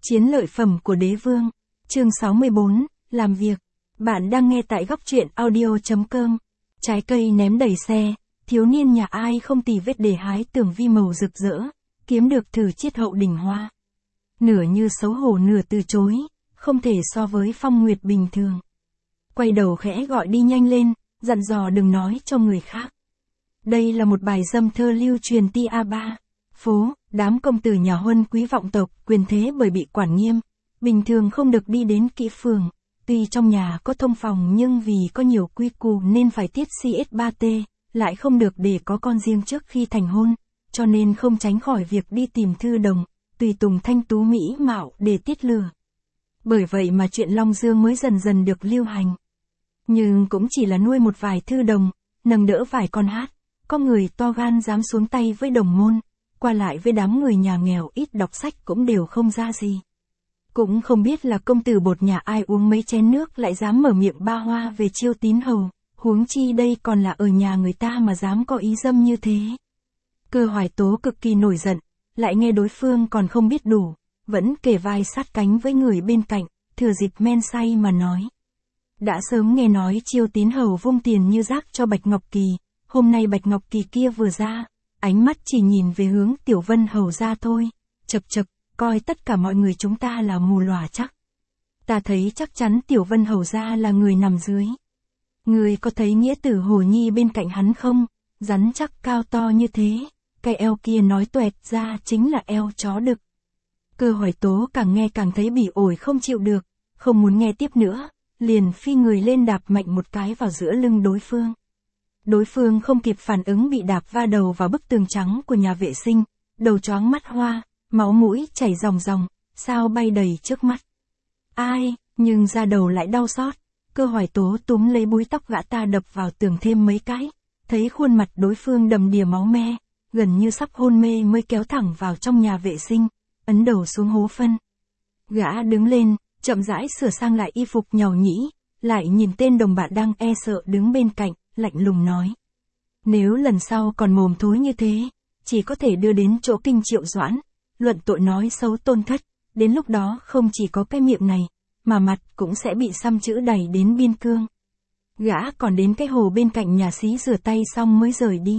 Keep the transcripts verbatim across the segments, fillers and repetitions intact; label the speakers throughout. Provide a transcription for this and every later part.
Speaker 1: Chiến lợi phẩm của đế vương. Chương sáu mươi bốn, làm việc. Bạn đang nghe tại góc truyện audio chấm com. Trái cây ném đầy xe, thiếu niên nhà ai không tì vết để hái tưởng vi màu rực rỡ, kiếm được thử chiết hậu đỉnh hoa. Nửa như xấu hổ nửa từ chối, không thể so với Phong Nguyệt bình thường. Quay đầu khẽ gọi đi nhanh lên, dặn dò đừng nói cho người khác. Đây là một bài dâm thơ lưu truyền ti a ba. Phố, đám công tử nhà huân quý vọng tộc, quyền thế bởi bị quản nghiêm, bình thường không được đi đến kỹ phường. Tuy trong nhà có thông phòng nhưng vì có nhiều quy củ nên phải tiết xê ét ba T, lại không được để có con riêng trước khi thành hôn, cho nên không tránh khỏi việc đi tìm thư đồng, tùy tùng thanh tú mỹ mạo để tiết lừa. Bởi vậy mà chuyện Long Dương mới dần dần được lưu hành. Nhưng cũng chỉ là nuôi một vài thư đồng, nâng đỡ vài con hát, có người to gan dám xuống tay với đồng môn, qua lại với đám người nhà nghèo ít đọc sách cũng đều không ra gì. Cũng không biết là công tử bột nhà ai uống mấy chén nước lại dám mở miệng ba hoa về chiêu tín hầu, huống chi đây còn là ở nhà người ta mà dám có ý dâm như thế. Cơ Hoài Tố cực kỳ nổi giận, lại nghe đối phương còn không biết đủ, vẫn kề vai sát cánh với người bên cạnh, thừa dịp men say mà nói. Đã sớm nghe nói chiêu tín hầu vung tiền như rác cho Bạch Ngọc Kỳ, hôm nay Bạch Ngọc Kỳ kia vừa ra, ánh mắt chỉ nhìn về hướng Tiểu Vân hầu ra thôi, chật chật, coi tất cả mọi người chúng ta là mù lòa chắc. Ta thấy chắc chắn Tiểu Vân hầu ra là người nằm dưới. Người có thấy nghĩa tử Hồ Nhi bên cạnh hắn không, rắn chắc cao to như thế, cái eo kia nói tuẹt ra chính là eo chó đực. Cơ Hoài Tố càng nghe càng thấy bỉ ổi không chịu được, không muốn nghe tiếp nữa, liền phi người lên đạp mạnh một cái vào giữa lưng đối phương. Đối phương không kịp phản ứng bị đạp va đầu vào bức tường trắng của nhà vệ sinh, đầu choáng mắt hoa, máu mũi chảy ròng ròng, sao bay đầy trước mắt. Ai, nhưng da đầu lại đau xót. Cơ Hoài Tố túm lấy búi tóc gã ta đập vào tường thêm mấy cái, thấy khuôn mặt đối phương đầm đìa máu me, gần như sắp hôn mê mới kéo thẳng vào trong nhà vệ sinh, ấn đầu xuống hố phân. Gã đứng lên, chậm rãi sửa sang lại y phục nhàu nhĩ, lại nhìn tên đồng bạn đang e sợ đứng bên cạnh, lạnh lùng nói. Nếu lần sau còn mồm thối như thế, chỉ có thể đưa đến chỗ Kinh Triệu Doãn, luận tội nói xấu tôn thất, đến lúc đó không chỉ có cái miệng này, mà mặt cũng sẽ bị xăm chữ đầy đến biên cương. Gã còn đến cái hồ bên cạnh nhà xí rửa tay xong mới rời đi.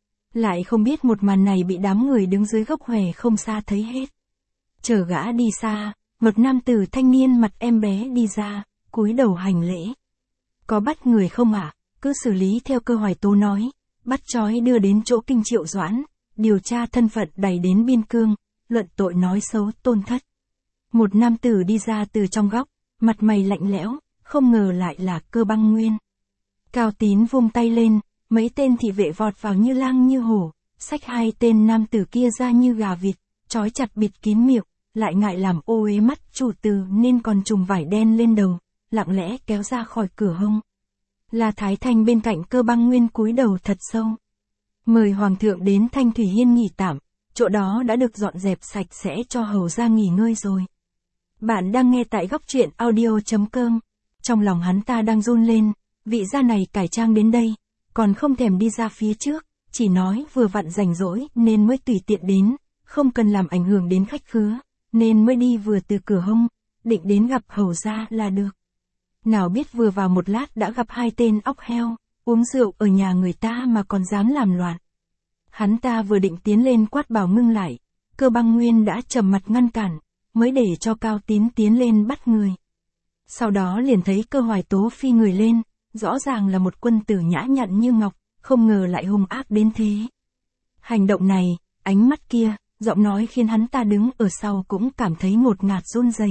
Speaker 1: Lại không biết một màn này bị đám người đứng dưới gốc hòe không xa thấy hết. Chờ gã đi xa, một nam tử thanh niên mặt em bé đi ra, cúi đầu hành lễ. Có bắt người không ạ? À? Cứ xử lý theo Cơ Hoài Tố nói, bắt trói đưa đến chỗ Kinh Triệu Doãn, điều tra thân phận đẩy đến biên cương, luận tội nói xấu tôn thất. Một nam tử đi ra từ trong góc, mặt mày lạnh lẽo, không ngờ lại là Cơ Băng Nguyên. Cao Tín vung tay lên, mấy tên thị vệ vọt vào như lang như hổ, xách hai tên nam tử kia ra như gà vịt, trói chặt bịt kín miệng, lại ngại làm ô uế mắt chủ tử nên còn trùm vải đen lên đầu, lặng lẽ kéo ra khỏi cửa hông. La Thái Thanh bên cạnh Cơ Băng Nguyên cúi đầu thật sâu. Mời Hoàng thượng đến Thanh Thủy Hiên nghỉ tạm, chỗ đó đã được dọn dẹp sạch sẽ cho hầu ra nghỉ ngơi rồi. Bạn đang nghe tại góc truyện audio chấm com. Trong lòng hắn ta đang run lên, vị gia này cải trang đến đây, còn không thèm đi ra phía trước, chỉ nói vừa vặn rảnh rỗi nên mới tùy tiện đến, không cần làm ảnh hưởng đến khách khứa, nên mới đi vừa từ cửa hông, định đến gặp hầu ra là được. Nào biết vừa vào một lát đã gặp hai tên óc heo, uống rượu ở nhà người ta mà còn dám làm loạn. Hắn ta vừa định tiến lên quát bảo ngưng lại, Cơ Băng Nguyên đã trầm mặt ngăn cản, mới để cho Cao Tín tiến lên bắt người. Sau đó liền thấy Cơ Hoài Tố phi người lên, rõ ràng là một quân tử nhã nhặn như ngọc, không ngờ lại hung ác đến thế. Hành động này, ánh mắt kia, giọng nói khiến hắn ta đứng ở sau cũng cảm thấy ngột ngạt run rẩy.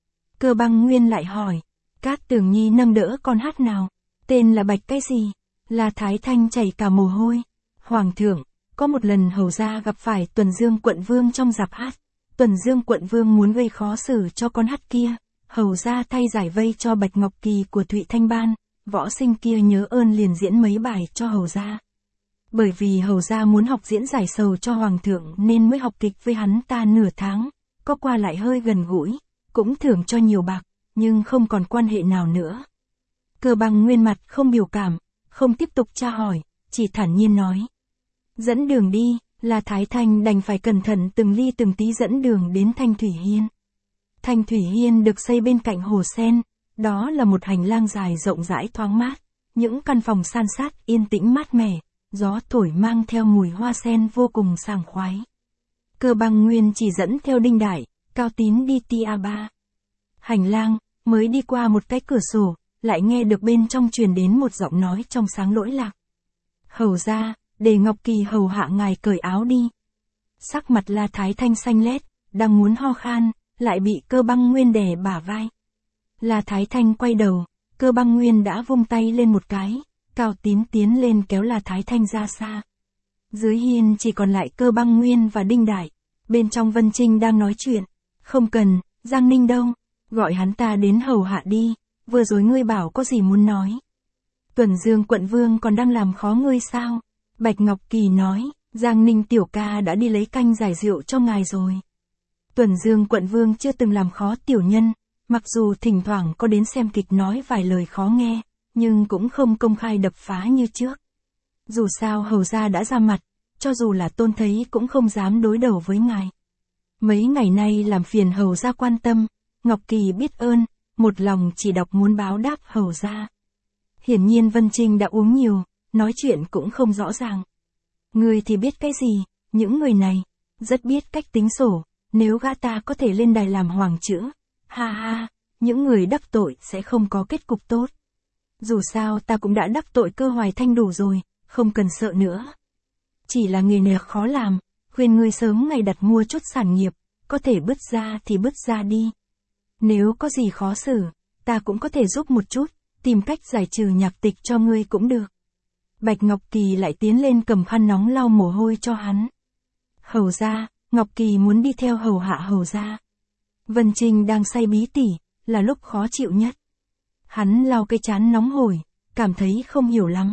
Speaker 1: Cơ Băng Nguyên lại hỏi, Cát Tường Nhi nâng đỡ con hát nào, tên là Bạch cái gì? La Thái Thanh chảy cả mồ hôi. Hoàng thượng, có một lần hầu ra gặp phải Tuần Dương quận vương trong rạp hát. Tuần Dương quận vương muốn gây khó xử cho con hát kia, hầu ra thay giải vây cho Bạch Ngọc Kỳ của Thụy Thanh Ban, võ sinh kia nhớ ơn liền diễn mấy bài cho hầu ra. Bởi vì hầu ra muốn học diễn giải sầu cho hoàng thượng nên mới học kịch với hắn ta nửa tháng, có qua lại hơi gần gũi, cũng thưởng cho nhiều bạc, nhưng không còn quan hệ nào nữa. Cơ Băng Nguyên mặt không biểu cảm, không tiếp tục tra hỏi, chỉ thản nhiên nói. Dẫn đường đi, là Thái Thanh đành phải cẩn thận từng ly từng tí dẫn đường đến Thanh Thủy Hiên. Thanh thủy hiên được xây bên cạnh hồ sen, đó là một hành lang dài rộng rãi thoáng mát, những căn phòng san sát yên tĩnh mát mẻ, gió thổi mang theo mùi hoa sen vô cùng sảng khoái. Cơ Băng Nguyên chỉ dẫn theo Đinh Đại, Cao Tín đi tia ba. Hành lang, mới đi qua một cái cửa sổ, lại nghe được bên trong truyền đến một giọng nói trong sáng lỗi lạc. Hầu ra, để Ngọc Kỳ hầu hạ ngài cởi áo đi. Sắc mặt La Thái Thanh xanh lét, đang muốn ho khan, lại bị Cơ Băng Nguyên đè bả vai. La Thái Thanh quay đầu, Cơ Băng Nguyên đã vung tay lên một cái, Cao Tín tiến lên kéo La Thái Thanh ra xa. Dưới hiên chỉ còn lại Cơ Băng Nguyên và Đinh Đại, bên trong Vân Trinh đang nói chuyện. Không cần, Giang Ninh đâu, gọi hắn ta đến hầu hạ đi, vừa rồi ngươi bảo có gì muốn nói. Tuần Dương quận vương còn đang làm khó ngươi sao? Bạch Ngọc Kỳ nói, Giang Ninh tiểu ca đã đi lấy canh giải rượu cho ngài rồi. Tuần Dương quận vương chưa từng làm khó tiểu nhân, mặc dù thỉnh thoảng có đến xem kịch nói vài lời khó nghe, nhưng cũng không công khai đập phá như trước. Dù sao hầu gia đã ra mặt, cho dù là tôn thấy cũng không dám đối đầu với ngài. Mấy ngày nay làm phiền hầu gia quan tâm, Ngọc Kỳ biết ơn, một lòng chỉ đọc muốn báo đáp hầu gia. Hiển nhiên Vân Trinh đã uống nhiều, nói chuyện cũng không rõ ràng. Người thì biết cái gì, những người này, rất biết cách tính sổ, nếu gã ta có thể lên đài làm hoàng chữ, ha ha, những người đắc tội sẽ không có kết cục tốt. Dù sao ta cũng đã đắc tội Cơ Hoài Thanh đủ rồi, không cần sợ nữa. Chỉ là nghề này khó làm, khuyên ngươi sớm ngày đặt mua chút sản nghiệp, có thể bứt ra thì bứt ra đi. Nếu có gì khó xử, ta cũng có thể giúp một chút, tìm cách giải trừ nhạc tịch cho ngươi cũng được. Bạch Ngọc Kỳ lại tiến lên cầm khăn nóng lau mồ hôi cho hắn. Hầu gia, Ngọc Kỳ muốn đi theo hầu hạ hầu gia. Vân Trinh đang say bí tỉ, là lúc khó chịu nhất. Hắn lau cái trán nóng hổi, cảm thấy không hiểu lắm.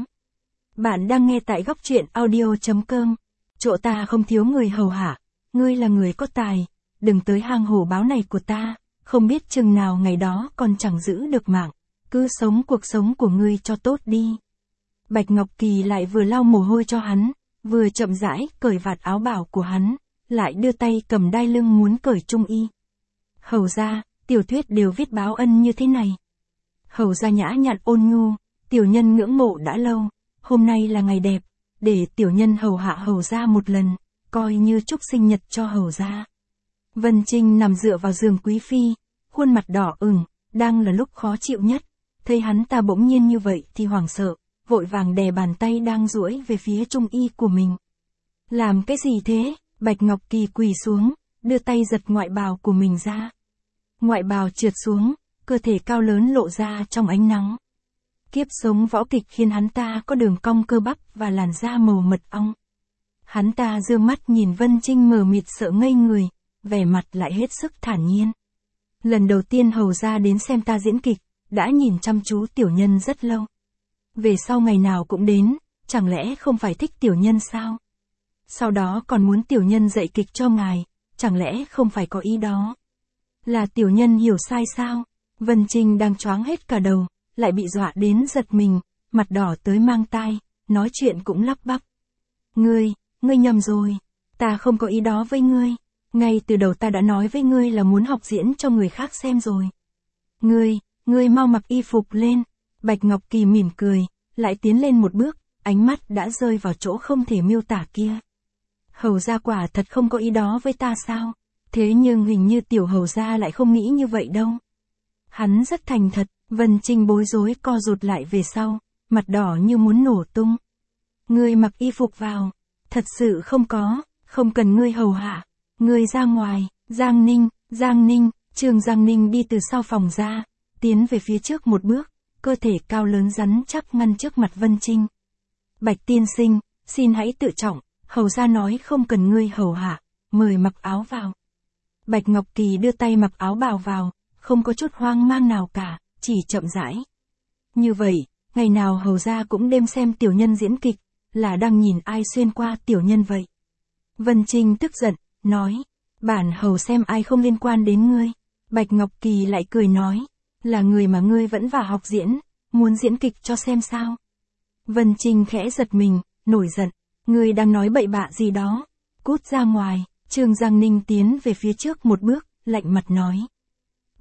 Speaker 1: Bạn đang nghe tại góc truyện audio.com. Chỗ ta không thiếu người hầu hạ, ngươi là người có tài, đừng tới hang hổ báo này của ta, không biết chừng nào ngày đó còn chẳng giữ được mạng, cứ sống cuộc sống của ngươi cho tốt đi. Bạch Ngọc Kỳ lại vừa lau mồ hôi cho hắn, vừa chậm rãi cởi vạt áo bảo của hắn, lại đưa tay cầm đai lưng muốn cởi trung y. Hầu gia, tiểu thuyết đều viết báo ân như thế này. Hầu gia nhã nhặn ôn nhu, tiểu nhân ngưỡng mộ đã lâu, hôm nay là ngày đẹp, để tiểu nhân hầu hạ hầu gia một lần, coi như chúc sinh nhật cho hầu gia. Vân Trinh nằm dựa vào giường quý phi, khuôn mặt đỏ ửng, đang là lúc khó chịu nhất, thấy hắn ta bỗng nhiên như vậy thì hoảng sợ, vội vàng đè bàn tay đang duỗi về phía trung y của mình. Làm cái gì thế? Bạch Ngọc Kỳ quỳ xuống, đưa tay giật ngoại bào của mình ra. Ngoại bào trượt xuống, cơ thể cao lớn lộ ra trong ánh nắng. Kiếp sống võ kịch khiến hắn ta có đường cong cơ bắp và làn da màu mật ong. Hắn ta dương mắt nhìn Vân Trinh mờ mịt sợ ngây người, vẻ mặt lại hết sức thản nhiên. Lần đầu tiên hầu gia đến xem ta diễn kịch, đã nhìn chăm chú tiểu nhân rất lâu. Về sau ngày nào cũng đến, chẳng lẽ không phải thích tiểu nhân sao? Sau đó còn muốn tiểu nhân dạy kịch cho ngài, chẳng lẽ không phải có ý đó? Là tiểu nhân hiểu sai sao? Vân Trinh đang choáng hết cả đầu, lại bị dọa đến giật mình, mặt đỏ tới mang tai, nói chuyện cũng lắp bắp. Ngươi, ngươi nhầm rồi, ta không có ý đó với ngươi, ngay từ đầu ta đã nói với ngươi là muốn học diễn cho người khác xem rồi. Ngươi, ngươi mau mặc y phục lên. Bạch Ngọc Kỳ mỉm cười, lại tiến lên một bước, ánh mắt đã rơi vào chỗ không thể miêu tả kia. Hầu gia quả thật không có ý đó với ta sao? Thế nhưng hình như tiểu hầu gia lại không nghĩ như vậy đâu. Hắn rất thành thật, Vân Trinh bối rối co rụt lại về sau, mặt đỏ như muốn nổ tung. Ngươi mặc y phục vào, thật sự không có, không cần ngươi hầu hạ, ngươi ra ngoài. Giang Ninh, Giang Ninh, Trương Giang Ninh đi từ sau phòng ra, tiến về phía trước một bước, cơ thể cao lớn rắn chắc ngăn trước mặt Vân Trinh. Bạch tiên sinh, xin hãy tự trọng, hầu gia nói không cần ngươi hầu hạ, mời mặc áo vào. Bạch Ngọc Kỳ đưa tay mặc áo bào vào, không có chút hoang mang nào cả, chỉ chậm rãi. Như vậy, ngày nào hầu gia cũng đêm xem tiểu nhân diễn kịch, là đang nhìn ai xuyên qua tiểu nhân vậy. Vân Trinh tức giận, nói, bản hầu xem ai không liên quan đến ngươi. Bạch Ngọc Kỳ lại cười nói, là người mà ngươi vẫn vào học diễn, muốn diễn kịch cho xem sao. Vân Trinh khẽ giật mình, nổi giận, ngươi đang nói bậy bạ gì đó, cút ra ngoài. Trương Giang Ninh tiến về phía trước một bước, lạnh mặt nói.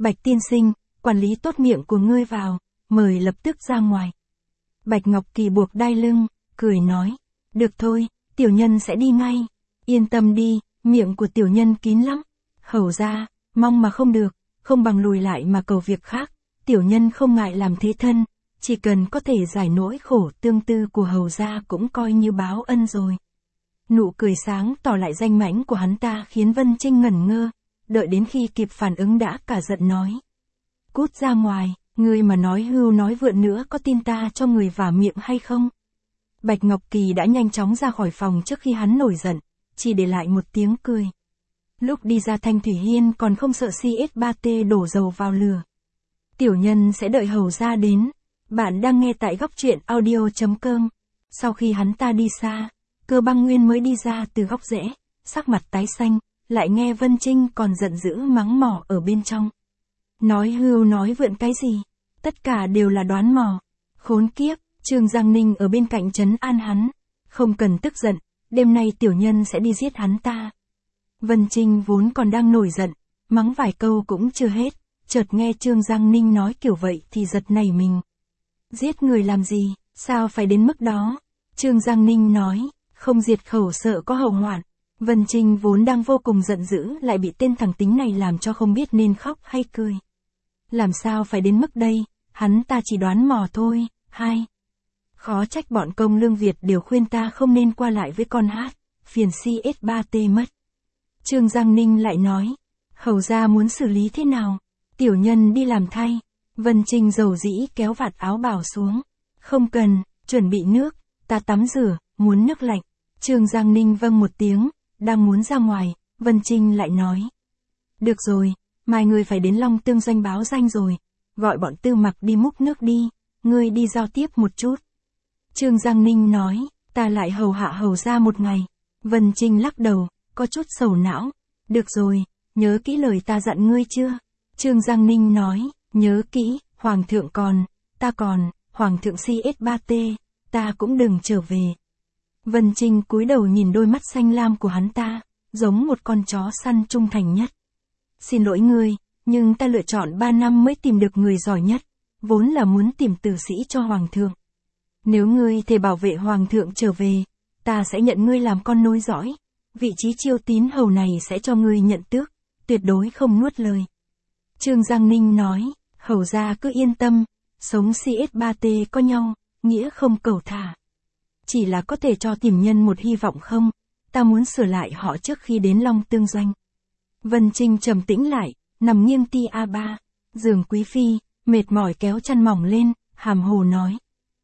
Speaker 1: Bạch tiên sinh, quản lý tốt miệng của ngươi vào, mời lập tức ra ngoài. Bạch Ngọc Kỳ buộc đai lưng, cười nói, được thôi, tiểu nhân sẽ đi ngay, yên tâm đi, miệng của tiểu nhân kín lắm. Hầu ra, mong mà không được, không bằng lùi lại mà cầu việc khác, tiểu nhân không ngại làm thế thân, chỉ cần có thể giải nỗi khổ tương tư của hầu gia cũng coi như báo ân rồi. Nụ cười sáng tỏ lại danh mãnh của hắn ta khiến Vân Trinh ngẩn ngơ, đợi đến khi kịp phản ứng đã cả giận nói. Cút ra ngoài, ngươi mà nói hưu nói vượn nữa có tin ta cho người vả miệng hay không? Bạch Ngọc Kỳ đã nhanh chóng ra khỏi phòng trước khi hắn nổi giận, chỉ để lại một tiếng cười. Lúc đi ra Thanh Thủy Hiên còn không sợ xê ét ba tê đổ dầu vào lửa. Tiểu nhân sẽ đợi hầu ra đến. Bạn đang nghe tại góc truyện audio chấm com. Sau khi hắn ta đi xa, Cơ Băng Nguyên mới đi ra từ góc rẽ, sắc mặt tái xanh, lại nghe Vân Trinh còn giận dữ mắng mỏ ở bên trong. Nói hưu nói vượn cái gì? Tất cả đều là đoán mò. Khốn kiếp, Trương Giang Ninh ở bên cạnh trấn an hắn. Không cần tức giận, đêm nay tiểu nhân sẽ đi giết hắn ta. Vân Trinh vốn còn đang nổi giận, mắng vài câu cũng chưa hết, chợt nghe Trương Giang Ninh nói kiểu vậy thì giật nảy mình. Giết người làm gì, sao phải đến mức đó? Trương Giang Ninh nói, không diệt khẩu sợ có hậu hoạn. Vân Trinh vốn đang vô cùng giận dữ lại bị tên thằng tính này làm cho không biết nên khóc hay cười. Làm sao phải đến mức đây, hắn ta chỉ đoán mò thôi. Hai. Khó trách bọn công lương Việt đều khuyên ta không nên qua lại với con hát, phiền xê ét ba tê mất. Trương Giang Ninh lại nói, hầu ra muốn xử lý thế nào? Tiểu nhân đi làm thay. Vân Trinh dầu dĩ kéo vạt áo bào xuống. Không cần, chuẩn bị nước, ta tắm rửa, muốn nước lạnh. Trương Giang Ninh vâng một tiếng, đang muốn ra ngoài, Vân Trinh lại nói. Được rồi, mai ngươi phải đến Long Tương Doanh báo danh rồi, gọi bọn Tư Mặc đi múc nước đi, ngươi đi giao tiếp một chút. Trương Giang Ninh nói, ta lại hầu hạ hầu ra một ngày. Vân Trinh lắc đầu, có chút sầu não. Được rồi, nhớ kỹ lời ta dặn ngươi chưa? Trương Giang Ninh nói, nhớ kỹ, Hoàng thượng còn, ta còn, Hoàng thượng xê ét ba tê, ta cũng đừng trở về. Vân Trinh cúi đầu nhìn đôi mắt xanh lam của hắn ta, giống một con chó săn trung thành nhất. Xin lỗi ngươi, nhưng ta lựa chọn ba năm mới tìm được người giỏi nhất, vốn là muốn tìm tử sĩ cho Hoàng thượng. Nếu ngươi thề bảo vệ Hoàng thượng trở về, ta sẽ nhận ngươi làm con nối dõi. Vị trí chiêu tín hầu này sẽ cho ngươi nhận tước, tuyệt đối không nuốt lời. Trương Giang Ninh nói, hầu ra cứ yên tâm, sống xê ét ba tê có nhau, nghĩa không cầu thả. Chỉ là có thể cho tìm nhân một hy vọng không, ta muốn sửa lại họ trước khi đến Long Tương Doanh. Vân Trinh trầm tĩnh lại, nằm nghiêng ti a ba, giường quý phi, mệt mỏi kéo chăn mỏng lên, hàm hồ nói.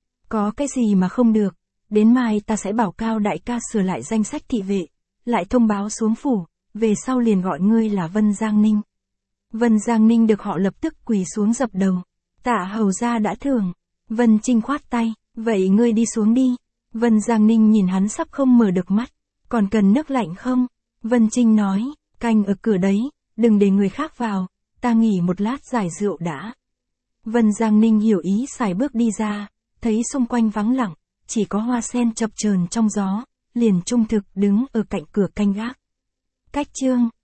Speaker 1: Có cái gì mà không được, đến mai ta sẽ bảo Cao đại ca sửa lại danh sách thị vệ, lại thông báo xuống phủ, về sau liền gọi ngươi là Vân Giang Ninh. Vân Giang Ninh được họ lập tức quỳ xuống dập đầu. Tạ hầu gia đã thưởng. Vân Trinh khoát tay, vậy ngươi đi xuống đi. Vân Giang Ninh nhìn hắn sắp không mở được mắt. Còn cần nước lạnh không? Vân Trinh nói, canh ở cửa đấy, đừng để người khác vào, ta nghỉ một lát giải rượu đã. Vân Giang Ninh hiểu ý xài bước đi ra, thấy xung quanh vắng lặng, chỉ có hoa sen chập chờn trong gió, liền trung thực đứng ở cạnh cửa canh gác. Cách chương